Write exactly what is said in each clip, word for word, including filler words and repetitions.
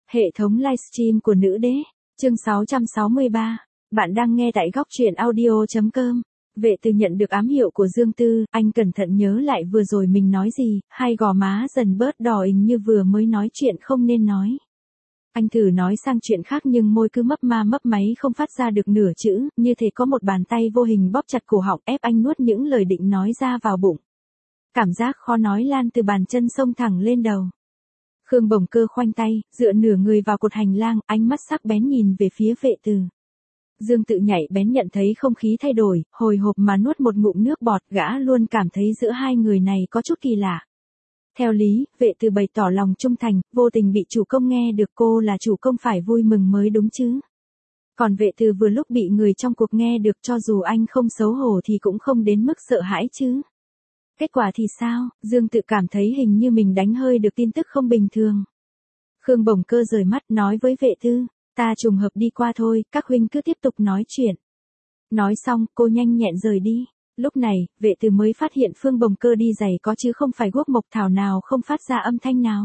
Hệ thống livestream của nữ đế, chương sáu trăm sáu mươi ba. Bạn đang nghe tại góc truyện audio chấm com. Vệ Từ nhận được ám hiệu của Dương Tư, anh cẩn thận nhớ lại vừa rồi mình nói gì, hai gò má dần bớt đỏ ửng như vừa mới nói chuyện không nên nói. Anh thử nói sang chuyện khác nhưng môi cứ mấp ma mấp máy không phát ra được nửa chữ, như thể có một bàn tay vô hình bóp chặt cổ họng ép anh nuốt những lời định nói ra vào bụng. Cảm giác khó nói lan từ bàn chân xông thẳng lên đầu. Khương Bồng Cơ khoanh tay, dựa nửa người vào cột hành lang, ánh mắt sắc bén nhìn về phía Vệ Từ. Dương Tự nhạy bén nhận thấy không khí thay đổi, hồi hộp mà nuốt một ngụm nước bọt, gã luôn cảm thấy giữa hai người này có chút kỳ lạ. Theo lý, Vệ Từ bày tỏ lòng trung thành, vô tình bị chủ công nghe được cô là chủ công phải vui mừng mới đúng chứ. Còn Vệ Từ vừa lúc bị người trong cuộc nghe được, cho dù anh không xấu hổ thì cũng không đến mức sợ hãi chứ. Kết quả thì sao? Dương Tự cảm thấy hình như mình đánh hơi được tin tức không bình thường. Khương Bồng Cơ rời mắt nói với Vệ Tư, ta trùng hợp đi qua thôi, các huynh cứ tiếp tục nói chuyện. Nói xong, cô nhanh nhẹn rời đi. Lúc này, Vệ Tư mới phát hiện Phương Bồng Cơ đi giày có chứ không phải guốc mộc thảo nào không phát ra âm thanh nào.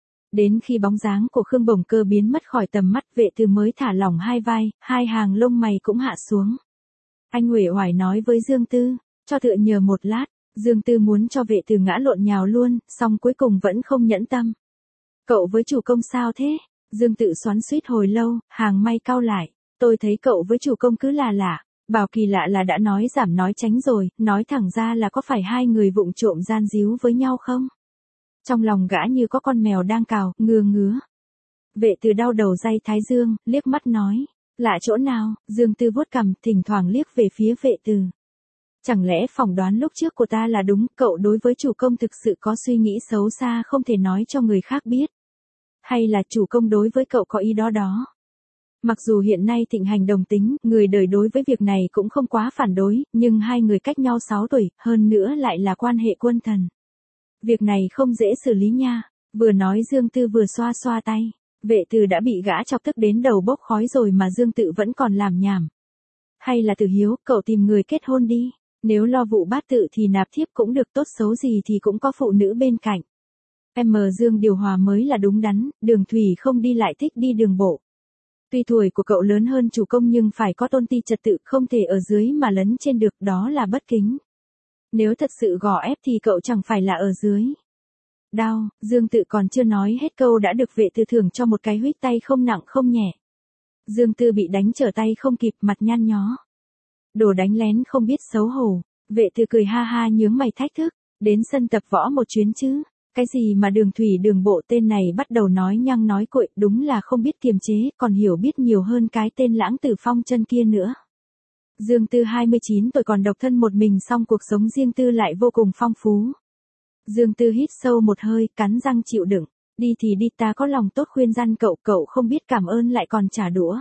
Đến khi bóng dáng của Khương Bồng Cơ biến mất khỏi tầm mắt, Vệ Tư mới thả lỏng hai vai, hai hàng lông mày cũng hạ xuống. Anh uể oải nói với Dương Tư, cho tựa nhờ một lát. Dương Tư muốn cho Vệ Từ ngã lộn nhào luôn, song cuối cùng vẫn không nhẫn tâm. Cậu với chủ công sao thế? Dương Tự xoắn xuýt hồi lâu, hàng may cau lại. Tôi thấy cậu với chủ công cứ là lạ. Bảo kỳ lạ là đã nói giảm nói tránh rồi, nói thẳng ra là có phải hai người vụng trộm gian díu với nhau không? Trong lòng gã như có con mèo đang cào, ngứa ngứa. Vệ Từ đau đầu day thái dương, liếc mắt nói. Lạ chỗ nào? Dương Tư vuốt cằm, thỉnh thoảng liếc về phía Vệ Từ. Chẳng lẽ phỏng đoán lúc trước của ta là đúng, cậu đối với chủ công thực sự có suy nghĩ xấu xa không thể nói cho người khác biết? Hay là chủ công đối với cậu có ý đó đó? Mặc dù hiện nay thịnh hành đồng tính, người đời đối với việc này cũng không quá phản đối, nhưng hai người cách nhau sáu tuổi, hơn nữa lại là quan hệ quân thần. Việc này không dễ xử lý nha. Vừa nói Dương Tư vừa xoa xoa tay. Vệ Từ đã bị gã chọc tức đến đầu bốc khói rồi mà Dương Tự vẫn còn làm nhảm. Hay là Từ Hiếu, cậu tìm người kết hôn đi. Nếu lo vụ bát tự thì nạp thiếp cũng được, tốt xấu gì thì cũng có phụ nữ bên cạnh. Em Dương điều hòa mới là đúng đắn, Đường Thủy không đi lại thích đi đường bộ. Tuy tuổi của cậu lớn hơn chủ công nhưng phải có tôn ti trật tự, không thể ở dưới mà lấn trên được, đó là bất kính. Nếu thật sự gò ép thì cậu chẳng phải là ở dưới. Đau, Dương Tự còn chưa nói hết câu đã được Vệ Tư thưởng cho một cái huých tay không nặng không nhẹ. Dương Tư bị đánh trở tay không kịp, mặt nhăn nhó. Đồ đánh lén không biết xấu hổ. Vệ Từ cười ha ha nhướng mày thách thức, đến sân tập võ một chuyến chứ? Cái gì mà Đường Thủy Đường Bộ, tên này bắt đầu nói nhăng nói cuội, đúng là không biết kiềm chế, còn hiểu biết nhiều hơn cái tên Lãng Tử Phong Chân kia nữa. Dương Tư hai mươi chín tuổi còn độc thân một mình, song cuộc sống riêng tư lại vô cùng phong phú. Dương Tư hít sâu một hơi, cắn răng chịu đựng, đi thì đi, ta có lòng tốt khuyên răn cậu, cậu không biết cảm ơn lại còn trả đũa.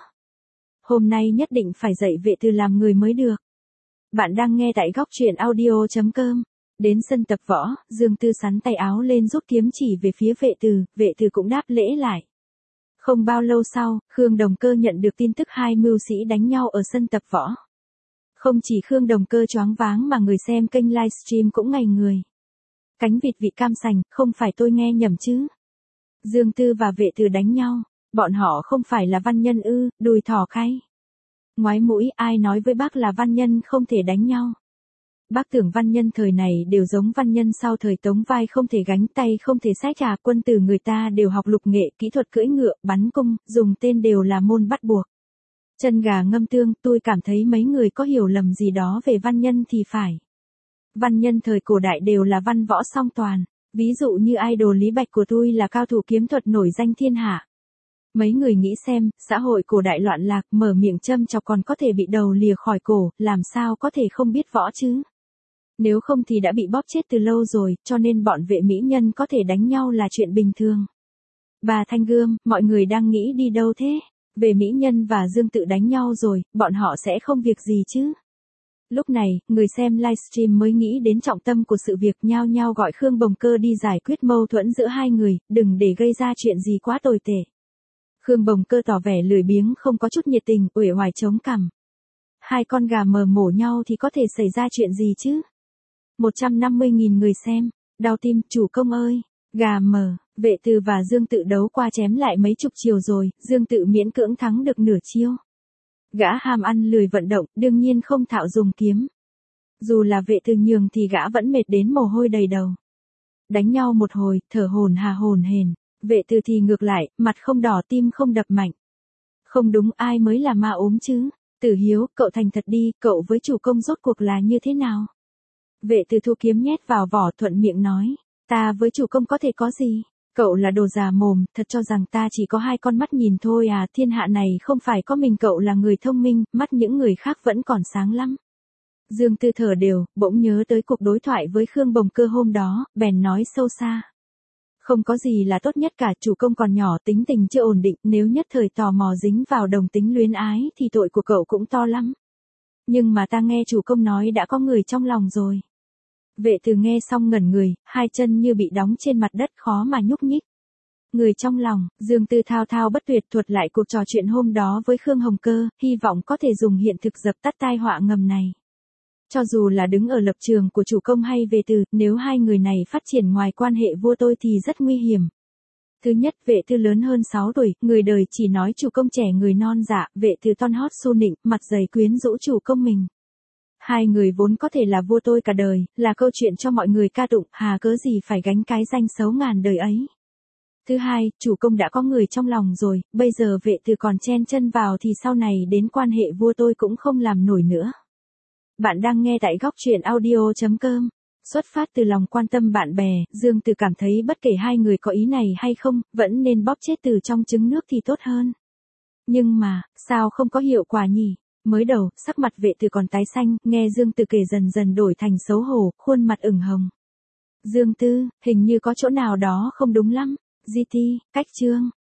Hôm nay nhất định phải dạy Vệ Từ làm người mới được. Bạn đang nghe tại góc truyện audio chấm com. Đến sân tập võ, Dương Tư sắn tay áo lên rút kiếm chỉ về phía Vệ Từ, Vệ Từ cũng đáp lễ lại. Không bao lâu sau, Khương Đồng Cơ nhận được tin tức hai mưu sĩ đánh nhau ở sân tập võ. Không chỉ Khương Đồng Cơ choáng váng mà người xem kênh livestream cũng ngây người. Cánh vịt vị cam sành, không phải tôi nghe nhầm chứ? Dương Tư và Vệ Từ đánh nhau. Bọn họ không phải là văn nhân ư? Đùi thỏ khay. Ngoái mũi, ai nói với bác là văn nhân không thể đánh nhau? Bác tưởng văn nhân thời này đều giống văn nhân sau thời Tống, vai không thể gánh, tay không thể xách trà, quân tử người ta đều học lục nghệ, kỹ thuật cưỡi ngựa, bắn cung, dùng tên đều là môn bắt buộc. Chân gà ngâm tương, tôi cảm thấy mấy người có hiểu lầm gì đó về văn nhân thì phải. Văn nhân thời cổ đại đều là văn võ song toàn, ví dụ như idol Lý Bạch của tôi là cao thủ kiếm thuật nổi danh thiên hạ. Mấy người nghĩ xem, xã hội cổ đại loạn lạc, mở miệng châm chọc còn có thể bị đầu lìa khỏi cổ, làm sao có thể không biết võ chứ? Nếu không thì đã bị bóp chết từ lâu rồi, cho nên bọn vệ mỹ nhân có thể đánh nhau là chuyện bình thường. Bà Thanh Gươm, mọi người đang nghĩ đi đâu thế? Về mỹ nhân và Dương Tự đánh nhau rồi, bọn họ sẽ không việc gì chứ? Lúc này, người xem livestream mới nghĩ đến trọng tâm của sự việc, nhao nhao gọi Khương Bồng Cơ đi giải quyết mâu thuẫn giữa hai người, đừng để gây ra chuyện gì quá tồi tệ. Khương Bồng Cơ tỏ vẻ lười biếng, không có chút nhiệt tình, uể oải chống cằm. Hai con gà mờ mổ nhau thì có thể xảy ra chuyện gì chứ? một trăm năm mươi nghìn người xem. Đau tim, chủ công ơi. Gà mờ, Vệ Từ và Dương Tự đấu qua chém lại mấy chục chiều rồi, Dương Tự miễn cưỡng thắng được nửa chiêu. Gã ham ăn lười vận động, đương nhiên không thạo dùng kiếm. Dù là Vệ Từ nhường thì gã vẫn mệt đến mồ hôi đầy đầu. Đánh nhau một hồi, thở hổn hà hổn hển, Vệ Từ thì ngược lại, mặt không đỏ tim không đập mạnh. Không đúng, ai mới là ma ốm chứ? Tử Hiếu, cậu thành thật đi, cậu với chủ công rốt cuộc là như thế nào? Vệ Từ thu kiếm nhét vào vỏ, thuận miệng nói, ta với chủ công có thể có gì? Cậu là đồ già mồm, thật cho rằng ta chỉ có hai con mắt nhìn thôi à, thiên hạ này không phải có mình cậu là người thông minh, mắt những người khác vẫn còn sáng lắm. Dương Tư thở đều, bỗng nhớ tới cuộc đối thoại với Khương Bồng Cơ hôm đó, bèn nói sâu xa. Không có gì là tốt nhất cả, chủ công còn nhỏ, tính tình chưa ổn định, nếu nhất thời tò mò dính vào đồng tính luyến ái thì tội của cậu cũng to lắm. Nhưng mà ta nghe chủ công nói đã có người trong lòng rồi. Vệ Từ nghe xong ngẩn người, hai chân như bị đóng trên mặt đất khó mà nhúc nhích. Người trong lòng, Dương Tư thao thao bất tuyệt thuật lại cuộc trò chuyện hôm đó với Khương Hồng Cơ, hy vọng có thể dùng hiện thực dập tắt tai họa ngầm này. Cho dù là đứng ở lập trường của chủ công hay Vệ Từ, nếu hai người này phát triển ngoài quan hệ vua tôi thì rất nguy hiểm. Thứ nhất, Vệ Từ lớn hơn sáu tuổi, người đời chỉ nói chủ công trẻ người non dạ, Vệ Từ ton hót xu nịnh, mặt dày quyến rũ chủ công mình. Hai người vốn có thể là vua tôi cả đời, là câu chuyện cho mọi người ca tụng, hà cớ gì phải gánh cái danh xấu ngàn đời ấy. Thứ hai, chủ công đã có người trong lòng rồi, bây giờ Vệ Từ còn chen chân vào thì sau này đến quan hệ vua tôi cũng không làm nổi nữa. Bạn đang nghe tại góc truyện audio chấm com. Xuất phát từ lòng quan tâm bạn bè, Dương Từ cảm thấy bất kể hai người có ý này hay không, vẫn nên bóp chết từ trong trứng nước thì tốt hơn. Nhưng mà, sao không có hiệu quả nhỉ? Mới đầu, sắc mặt Vệ Từ còn tái xanh, nghe Dương Từ kể dần dần đổi thành xấu hổ, khuôn mặt ửng hồng. Dương Tư, hình như có chỗ nào đó không đúng lắm. giê tê, cách chương.